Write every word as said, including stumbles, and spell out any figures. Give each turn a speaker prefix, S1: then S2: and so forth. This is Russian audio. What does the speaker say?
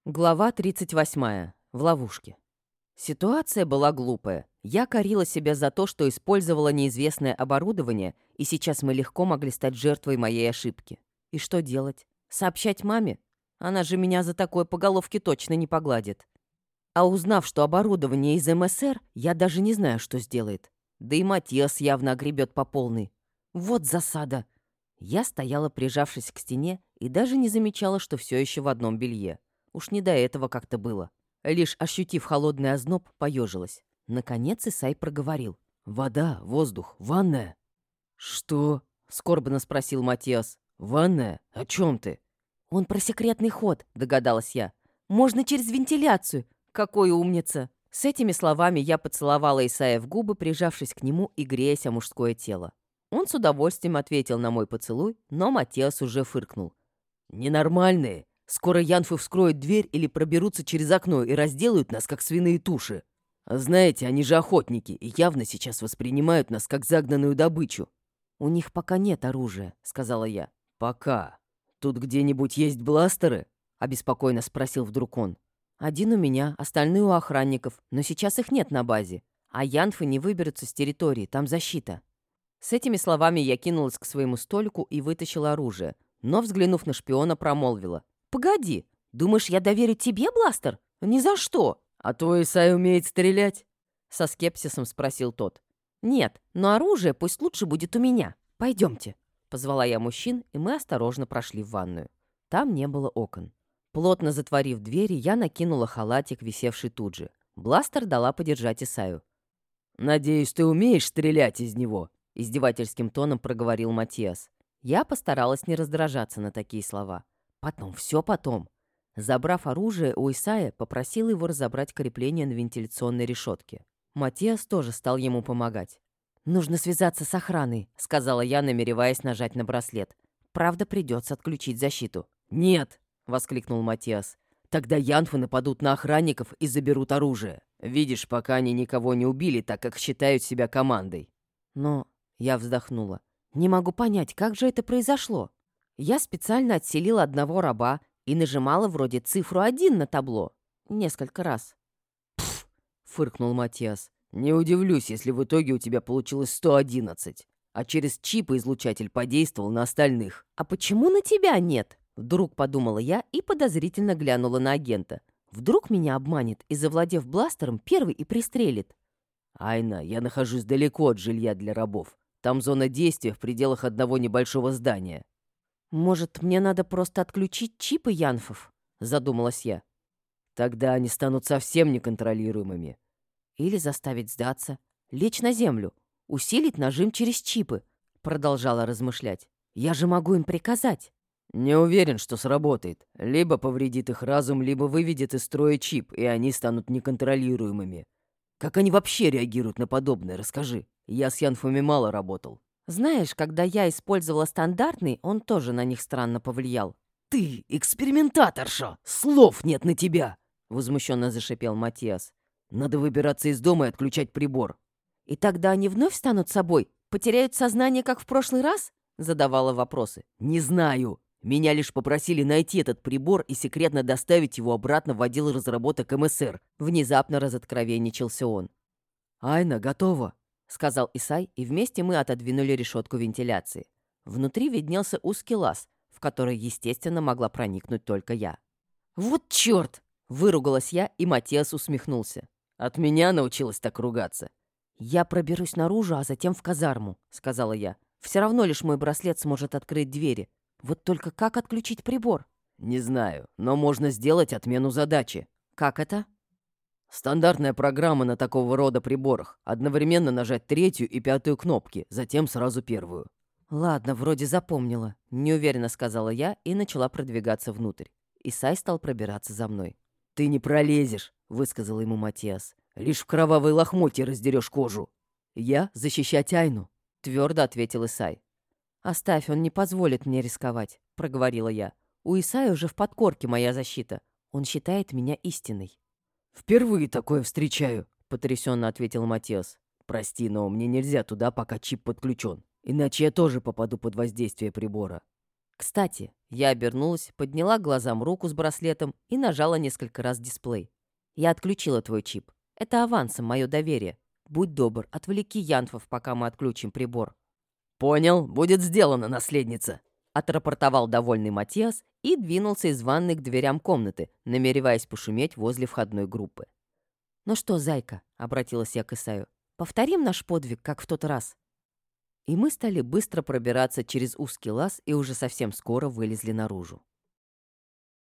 S1: Глава тридцать восьмая. В ловушке. Ситуация была глупая. Я корила себя за то, что использовала неизвестное оборудование, и сейчас мы легко могли стать жертвой моей ошибки. И что делать? Сообщать маме? Она же меня за такое по головке точно не погладит. А узнав, что оборудование из эм эс эр, я даже не знаю, что сделает. Да и Матиас явно огребет по полной. Вот засада. Я стояла, прижавшись к стене, и даже не замечала, что все еще в одном белье. Уж не до этого как-то было. Лишь ощутив холодный озноб, поежилась. Наконец Исай проговорил. «Вода, воздух, ванная». «Что?» — скорбно спросил Матиас. «Ванная? О чем ты?» «Он про секретный ход», — догадалась я. «Можно через вентиляцию. Какой умница!» С этими словами я поцеловала Исая в губы, прижавшись к нему и греясь о мужское тело. Он с удовольствием ответил на мой поцелуй, но Матиас уже фыркнул. «Ненормальные! Скоро янфы вскроют дверь или проберутся через окно и разделают нас, как свиные туши. А знаете, они же охотники и явно сейчас воспринимают нас, как загнанную добычу». «У них пока нет оружия», — сказала я. «Пока. Тут где-нибудь есть бластеры?» — обеспокоенно спросил вдруг он. «Один у меня, остальные у охранников, но сейчас их нет на базе. А янфы не выберутся с территории, там защита». С этими словами я кинулась к своему столику и вытащила оружие, но, взглянув на шпиона, промолвила. «Погоди, думаешь, я доверю тебе бластер? Ни за что!» «А твой Исай умеет стрелять?» Со скепсисом спросил тот. «Нет, но оружие пусть лучше будет у меня. Пойдемте». Позвала я мужчин, и мы осторожно прошли в ванную. Там не было окон. Плотно затворив двери, я накинула халатик, висевший тут же. Бластер дала подержать Исаю. «Надеюсь, ты умеешь стрелять из него?» Издевательским тоном проговорил Матиас. Я постаралась не раздражаться на такие слова. Потом, все потом. Забрав оружие у Исая, попросила его разобрать крепление на вентиляционной решетке. Матиас тоже стал ему помогать. «Нужно связаться с охраной», — сказала я, намереваясь нажать на браслет. «Правда, придется отключить защиту». «Нет!» — воскликнул Матиас. «Тогда янфы нападут на охранников и заберут оружие. Видишь, пока они никого не убили, так как считают себя командой». «Но...» — я вздохнула. «Не могу понять, как же это произошло?» Я специально отселила одного раба и нажимала вроде цифру один на табло. Несколько раз. «Пф!» — фыркнул Матиас. «Не удивлюсь, если в итоге у тебя получилось сто одиннадцать, а через чип излучатель подействовал на остальных». «А почему на тебя нет?» — вдруг подумала я и подозрительно глянула на агента. «Вдруг меня обманет и, завладев бластером, первый и пристрелит». «Айна, я нахожусь далеко от жилья для рабов. Там зона действия в пределах одного небольшого здания». «Может, мне надо просто отключить чипы янфов?» — задумалась я. «Тогда они станут совсем неконтролируемыми». «Или заставить сдаться, лечь на землю, усилить нажим через чипы», — продолжала размышлять. «Я же могу им приказать». «Не уверен, что сработает. Либо повредит их разум, либо выведет из строя чип, и они станут неконтролируемыми. Как они вообще реагируют на подобное, расскажи. Я с янфами мало работал». «Знаешь, когда я использовала стандартный, он тоже на них странно повлиял». «Ты экспериментаторша! Слов нет на тебя!» — возмущенно зашипел Матиас. «Надо выбираться из дома и отключать прибор». «И тогда они вновь станут собой? Потеряют сознание, как в прошлый раз?» — задавала вопросы. «Не знаю. Меня лишь попросили найти этот прибор и секретно доставить его обратно в отдел разработок эм эс эр». Внезапно разоткровенничался он. «Айна, готова», — сказал Исай, и вместе мы отодвинули решетку вентиляции. Внутри виднелся узкий лаз, в который, естественно, могла проникнуть только я. «Вот черт!» — выругалась я, и Матиас усмехнулся. «От меня научилась так ругаться». «Я проберусь наружу, а затем в казарму», — сказала я. «Все равно лишь мой браслет сможет открыть двери. Вот только как отключить прибор?» «Не знаю, но можно сделать отмену задачи». «Как это?» «Стандартная программа на такого рода приборах. Одновременно нажать третью и пятую кнопки, затем сразу первую». «Ладно, вроде запомнила», — неуверенно сказала я и начала продвигаться внутрь. Исай стал пробираться за мной. «Ты не пролезешь», — высказал ему Матиас. «Лишь в кровавой лохмотье раздерешь кожу». «Я защищать Айну», — твердо ответил Исай. «Оставь, он не позволит мне рисковать», — проговорила я. «У Исая уже в подкорке моя защита. Он считает меня истиной». «Впервые такое встречаю», — потрясенно ответил Матиас. «Прости, но мне нельзя туда, пока чип подключен. Иначе я тоже попаду под воздействие прибора». Кстати, я обернулась, подняла глазам руку с браслетом и нажала несколько раз дисплей. Я отключила твой чип. Это авансом мое доверие. Будь добр, отвлеки Янфов, пока мы отключим прибор.
S2: «Понял, будет сделано, наследница»,
S1: — отрапортовал довольный Матиас и двинулся из ванной к дверям комнаты, намереваясь пошуметь возле входной группы. «Ну что, зайка», — обратилась я к Исаю, — «повторим наш подвиг, как в тот раз». И мы стали быстро пробираться через узкий лаз и уже совсем скоро вылезли наружу.